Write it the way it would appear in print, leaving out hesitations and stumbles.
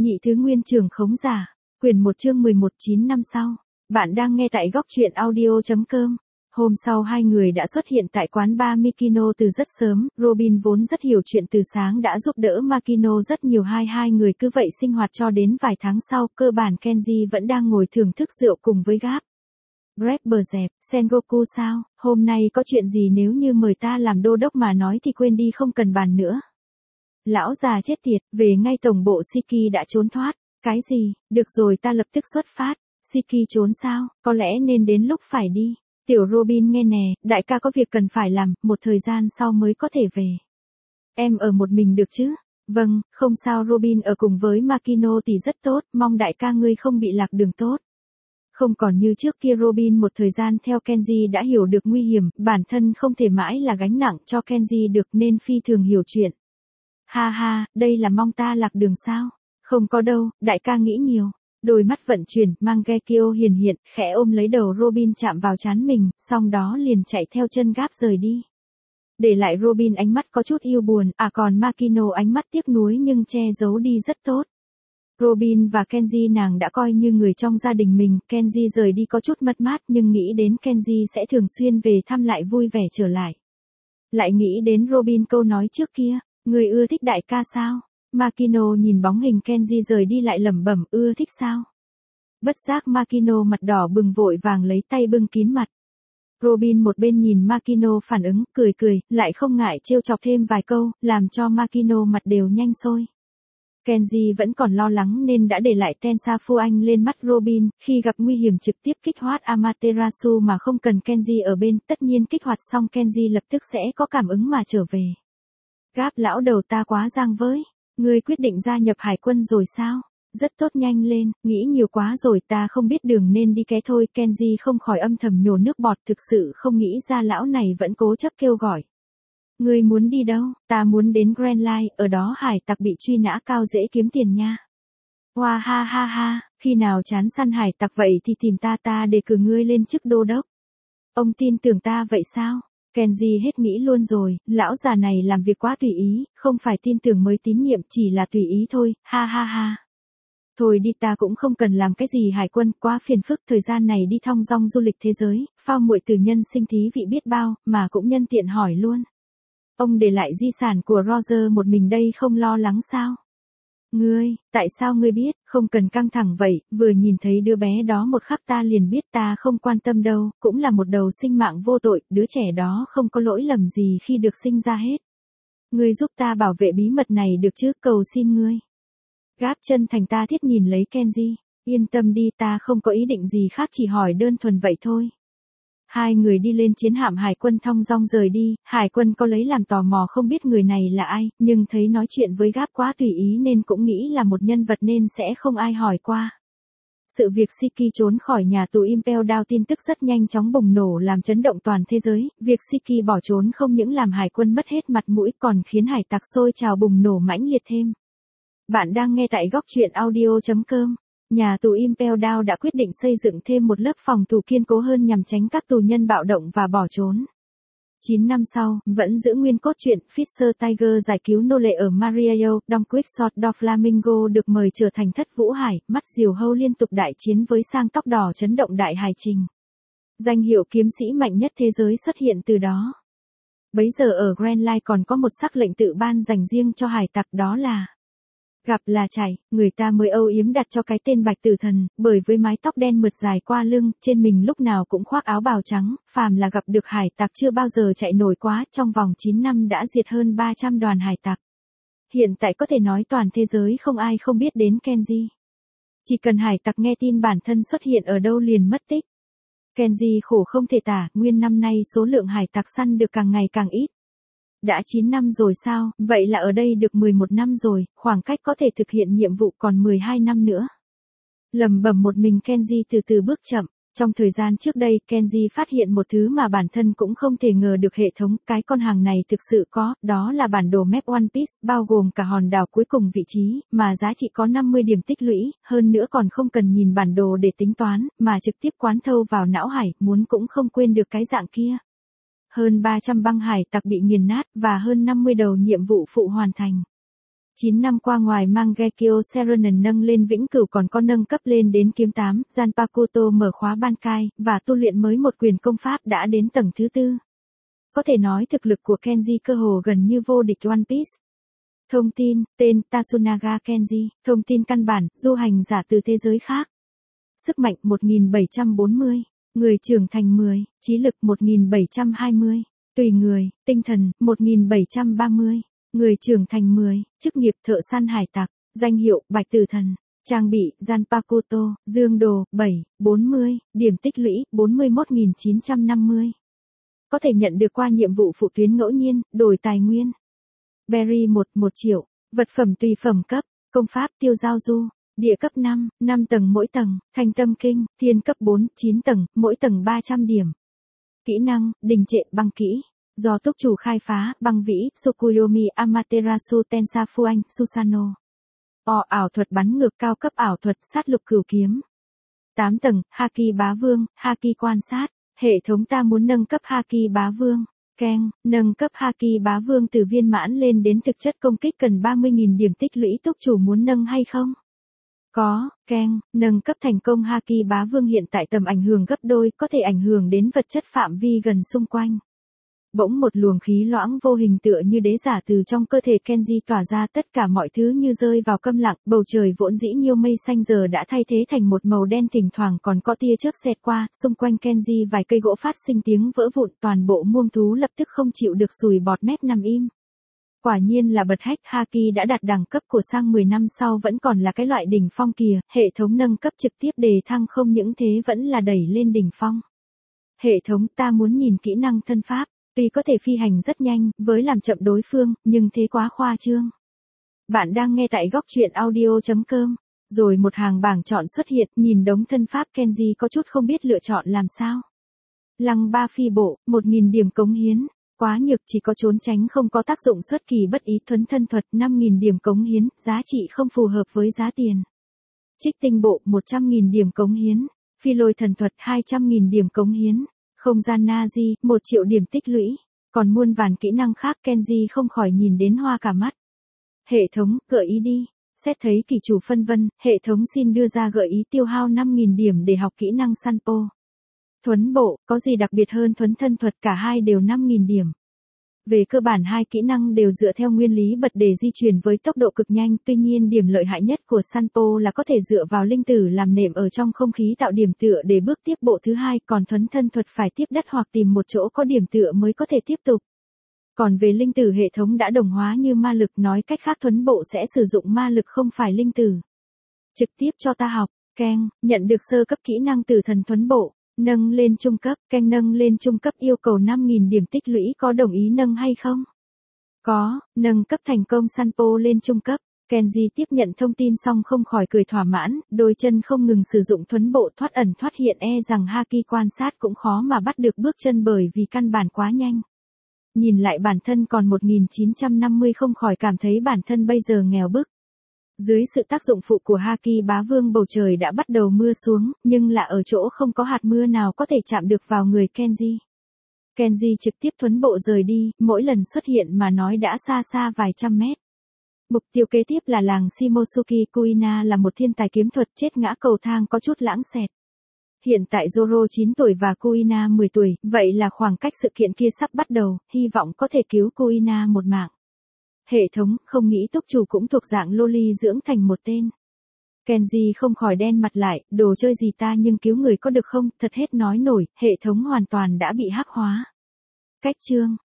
Nhị thứ nguyên trưởng khống giả. Quyển 1 chương 11 9 năm sau. Bạn đang nghe tại góc truyện audio.com. Hôm sau hai người đã xuất hiện tại quán bar Mikino từ rất sớm, Robin vốn rất hiểu chuyện từ sáng đã giúp đỡ Makino rất nhiều, hai người cứ vậy sinh hoạt cho đến vài tháng sau, cơ bản Kenji vẫn đang ngồi thưởng thức rượu cùng với Gap. Grab bờ dẹp, Sengoku sao, hôm nay có chuyện gì, nếu như mời ta làm đô đốc mà nói thì quên đi, không cần bàn nữa. Lão già chết tiệt, về ngay tổng bộ. Shiki đã trốn thoát. Cái gì, được rồi, ta lập tức xuất phát. Shiki trốn sao, có lẽ nên đến lúc phải đi. Tiểu Robin nghe nè, đại ca có việc cần phải làm, một thời gian sau mới có thể về. Em ở một mình được chứ? Vâng, không sao, Robin ở cùng với Makino thì rất tốt, mong đại ca ngươi không bị lạc đường tốt. Không còn như trước kia, Robin một thời gian theo Kenji đã hiểu được nguy hiểm, bản thân không thể mãi là gánh nặng cho Kenji được nên phi thường hiểu chuyện. Ha ha, đây là mong ta lạc đường sao? Không có đâu, đại ca nghĩ nhiều. Đôi mắt vận chuyển, Mangekyo hiền hiện, khẽ ôm lấy đầu Robin chạm vào trán mình, xong đó liền chạy theo chân Gap rời đi. Để lại Robin ánh mắt có chút yêu buồn, còn Makino ánh mắt tiếc nuối nhưng che giấu đi rất tốt. Robin và Kenji nàng đã coi như người trong gia đình mình, Kenji rời đi có chút mất mát nhưng nghĩ đến Kenji sẽ thường xuyên về thăm lại vui vẻ trở lại. Lại nghĩ đến Robin câu nói trước kia, người ưa thích đại ca sao? Makino nhìn bóng hình Kenji rời đi lại lẩm bẩm, ưa thích sao? Bất giác Makino mặt đỏ bừng vội vàng lấy tay bưng kín mặt. Robin một bên nhìn Makino phản ứng, cười, lại không ngại trêu chọc thêm vài câu, làm cho Makino mặt đều nhanh sôi. Kenji vẫn còn lo lắng nên đã để lại Tensafu Anh lên mắt Robin, khi gặp nguy hiểm trực tiếp kích hoạt Amaterasu mà không cần Kenji ở bên, tất nhiên kích hoạt xong Kenji lập tức sẽ có cảm ứng mà trở về. Gap lão đầu, ta quá giang với. Ngươi quyết định gia nhập hải quân rồi sao? Rất tốt, nhanh lên, nghĩ nhiều quá rồi, ta không biết đường nên đi ké thôi. Kenji không khỏi âm thầm nhổ nước bọt, thực sự không nghĩ ra lão này vẫn cố chấp kêu gọi. Ngươi muốn đi đâu? Ta muốn đến Grand Line, ở đó hải tặc bị truy nã cao, dễ kiếm tiền nha. Hoa ha ha ha, khi nào chán săn hải tặc vậy thì tìm ta đề cử ngươi lên chức đô đốc. Ông tin tưởng ta vậy sao? Kenji hết nghĩ luôn rồi, lão già này làm việc quá tùy ý, không phải tin tưởng mới tín nhiệm, chỉ là tùy ý thôi, ha ha ha. Thôi đi, ta cũng không cần làm cái gì hải quân, quá phiền phức, thời gian này đi thong dong du lịch thế giới, phao muội từ nhân sinh thí vị biết bao, mà cũng nhân tiện hỏi luôn. Ông để lại di sản của Roger một mình đây, không lo lắng sao? Ngươi, tại sao ngươi biết, không cần căng thẳng vậy, vừa nhìn thấy đứa bé đó một khắc ta liền biết, ta không quan tâm đâu, cũng là một đầu sinh mạng vô tội, đứa trẻ đó không có lỗi lầm gì khi được sinh ra hết. Ngươi giúp ta bảo vệ bí mật này được chứ, cầu xin ngươi. Gap chân thành ta thiết nhìn lấy Kenji, yên tâm đi, ta không có ý định gì khác, chỉ hỏi đơn thuần vậy thôi. Hai người đi lên chiến hạm hải quân thong dong rời đi, hải quân có lấy làm tò mò không biết người này là ai, nhưng thấy nói chuyện với Gap quá tùy ý nên cũng nghĩ là một nhân vật nên sẽ không ai hỏi qua. Sự việc Shiki trốn khỏi nhà tù Impel Down tin tức rất nhanh chóng bùng nổ làm chấn động toàn thế giới, việc Shiki bỏ trốn không những làm hải quân mất hết mặt mũi còn khiến hải tặc sôi trào bùng nổ mãnh liệt thêm. Bạn đang nghe tại góc truyện audio.com. Nhà tù Impel Down đã quyết định xây dựng thêm một lớp phòng tù kiên cố hơn nhằm tránh các tù nhân bạo động và bỏ trốn. 9 năm sau, vẫn giữ nguyên cốt truyện, Fisher Tiger giải cứu nô lệ ở Mariayo, Don Quixote Flamingo được mời trở thành thất vũ hải, mắt diều hâu liên tục đại chiến với sang tóc đỏ chấn động đại hải trình. Danh hiệu kiếm sĩ mạnh nhất thế giới xuất hiện từ đó. Bấy giờ ở Grand Line còn có một sắc lệnh tự ban dành riêng cho hải tặc, đó là gặp là chạy, người ta mới âu yếm đặt cho cái tên Bạch Tử Thần, bởi với mái tóc đen mượt dài qua lưng, trên mình lúc nào cũng khoác áo bào trắng, phàm là gặp được hải tặc chưa bao giờ chạy nổi quá, trong vòng 9 năm đã diệt hơn 300 đoàn hải tặc. Hiện tại có thể nói toàn thế giới không ai không biết đến Kenji. Chỉ cần hải tặc nghe tin bản thân xuất hiện ở đâu liền mất tích. Kenji khổ không thể tả, nguyên năm nay số lượng hải tặc săn được càng ngày càng ít. Đã 9 năm rồi sao, vậy là ở đây được 11 năm rồi, khoảng cách có thể thực hiện nhiệm vụ còn 12 năm nữa. Lẩm bẩm một mình Kenji từ từ bước chậm. Trong thời gian trước đây, Kenji phát hiện một thứ mà bản thân cũng không thể ngờ được, hệ thống, cái con hàng này thực sự có, đó là bản đồ map One Piece, bao gồm cả hòn đảo cuối cùng vị trí, mà giá trị có 50 điểm tích lũy, hơn nữa còn không cần nhìn bản đồ để tính toán, mà trực tiếp quán thâu vào não hải, muốn cũng không quên được cái dạng kia. Hơn 300 băng hải tặc bị nghiền nát và hơn 50 đầu nhiệm vụ phụ hoàn thành. 9 năm qua ngoài Mangekyo Seronen nâng lên vĩnh cửu còn có nâng cấp lên đến kiếm 8, Zanpakuto mở khóa Bankai, và tu luyện mới một quyền công pháp đã đến tầng thứ 4. Có thể nói thực lực của Kenji cơ hồ gần như vô địch One Piece. Thông tin, tên Tasunaga Kenji, thông tin căn bản, du hành giả từ thế giới khác. Sức mạnh 1740, người trưởng thành 10, trí lực 1720, tùy người, tinh thần 1730, người trưởng thành 10, chức nghiệp thợ săn hải tặc, danh hiệu Bạch Tử Thần, trang bị Zanpakuto, dương đồ 7, 40, điểm tích lũy 41.950. Có thể nhận được qua nhiệm vụ phụ tuyến ngẫu nhiên, đổi tài nguyên. Berry 1 triệu, vật phẩm tùy phẩm cấp, công pháp tiêu giao du, địa cấp 5, 5 tầng mỗi tầng, thanh tâm kinh, thiên cấp 4, 9 tầng, mỗi tầng 300 điểm. Kỹ năng, đình trệ băng kỹ, do túc chủ khai phá, băng vĩ, Tsukuyomi Amaterasu Tensafuan, Susano. Ảo thuật bắn ngược cao cấp ảo thuật sát lục cửu kiếm. 8 tầng, Haki bá vương, Haki quan sát, hệ thống ta muốn nâng cấp Haki bá vương. Keng, nâng cấp Haki bá vương từ viên mãn lên đến thực chất công kích cần 30.000 điểm tích lũy túc chủ muốn nâng hay không? Có, Keng, nâng cấp thành công Haki bá vương hiện tại tầm ảnh hưởng gấp đôi, có thể ảnh hưởng đến vật chất phạm vi gần xung quanh. Bỗng một luồng khí loãng vô hình tựa như đế giả từ trong cơ thể Kenji tỏa ra, tất cả mọi thứ như rơi vào câm lặng, bầu trời vốn dĩ nhiêu mây xanh giờ đã thay thế thành một màu đen, thỉnh thoảng còn có tia chớp xẹt qua, xung quanh Kenji vài cây gỗ phát sinh tiếng vỡ vụn, toàn bộ muông thú lập tức không chịu được sùi bọt mép nằm im. Quả nhiên là bật hách, Haki đã đạt đẳng cấp của sang 10 năm sau vẫn còn là cái loại đỉnh phong kìa, hệ thống nâng cấp trực tiếp đề thăng không những thế vẫn là đẩy lên đỉnh phong. Hệ thống ta muốn nhìn kỹ năng thân pháp. Tuy có thể phi hành rất nhanh, với làm chậm đối phương, nhưng thế quá khoa trương. Bạn đang nghe tại góc truyện audio.com. Rồi một hàng bảng chọn xuất hiện, nhìn đống thân pháp Kenji có chút không biết lựa chọn làm sao. Lăng ba phi bộ, 1.000 điểm cống hiến. Quá nhược, chỉ có trốn tránh không có tác dụng xuất kỳ bất ý. Thuấn thân thuật 5.000 điểm cống hiến, giá trị không phù hợp với giá tiền. Trích tinh bộ 100.000 điểm cống hiến. Phi lôi thần thuật 200.000 điểm cống hiến. Không gian Nazi, 1 triệu điểm tích lũy, còn muôn vàn kỹ năng khác Kenji không khỏi nhìn đến hoa cả mắt. Hệ thống, gợi ý đi. Xét thấy kỳ chủ phân vân, hệ thống xin đưa ra gợi ý tiêu hao 5.000 điểm để học kỹ năng Sanpo. Thuấn bộ, có gì đặc biệt hơn thuấn thân thuật, cả hai đều 5.000 điểm. Về cơ bản hai kỹ năng đều dựa theo nguyên lý bật để di chuyển với tốc độ cực nhanh, tuy nhiên điểm lợi hại nhất của Sanpo là có thể dựa vào linh tử làm nệm ở trong không khí tạo điểm tựa để bước tiếp bộ thứ hai, còn thuấn thân thuật phải tiếp đất hoặc tìm một chỗ có điểm tựa mới có thể tiếp tục. Còn về linh tử hệ thống đã đồng hóa như ma lực, nói cách khác thuấn bộ sẽ sử dụng ma lực không phải linh tử. Trực tiếp cho ta học, Keng, nhận được sơ cấp kỹ năng tử thần thuấn bộ. Nâng lên trung cấp, Keng nâng lên trung cấp yêu cầu 5.000 điểm tích lũy, có đồng ý nâng hay không? Có, nâng cấp thành công Sanpo lên trung cấp. Kenji tiếp nhận thông tin xong không khỏi cười thỏa mãn, đôi chân không ngừng sử dụng thuấn bộ thoát ẩn thoát hiện, rằng Haki quan sát cũng khó mà bắt được bước chân bởi vì căn bản quá nhanh. Nhìn lại bản thân còn 1950 không khỏi cảm thấy bản thân bây giờ nghèo bức. Dưới sự tác dụng phụ của Haki bá vương bầu trời đã bắt đầu mưa xuống, nhưng là ở chỗ không có hạt mưa nào có thể chạm được vào người Kenji. Kenji trực tiếp thuấn bộ rời đi, mỗi lần xuất hiện mà nói đã xa xa vài trăm mét. Mục tiêu kế tiếp là làng Shimosuke. Kuina là một thiên tài kiếm thuật, chết ngã cầu thang có chút lãng xẹt. Hiện tại Zoro 9 tuổi và Kuina 10 tuổi, vậy là khoảng cách sự kiện kia sắp bắt đầu, hy vọng có thể cứu Kuina một mạng. Hệ thống, không nghĩ túc chủ cũng thuộc dạng loli dưỡng thành một tên. Kenji không khỏi đen mặt lại, đồ chơi gì ta nhưng cứu người có được không, thật hết nói nổi, hệ thống hoàn toàn đã bị hắc hóa. Cách chương,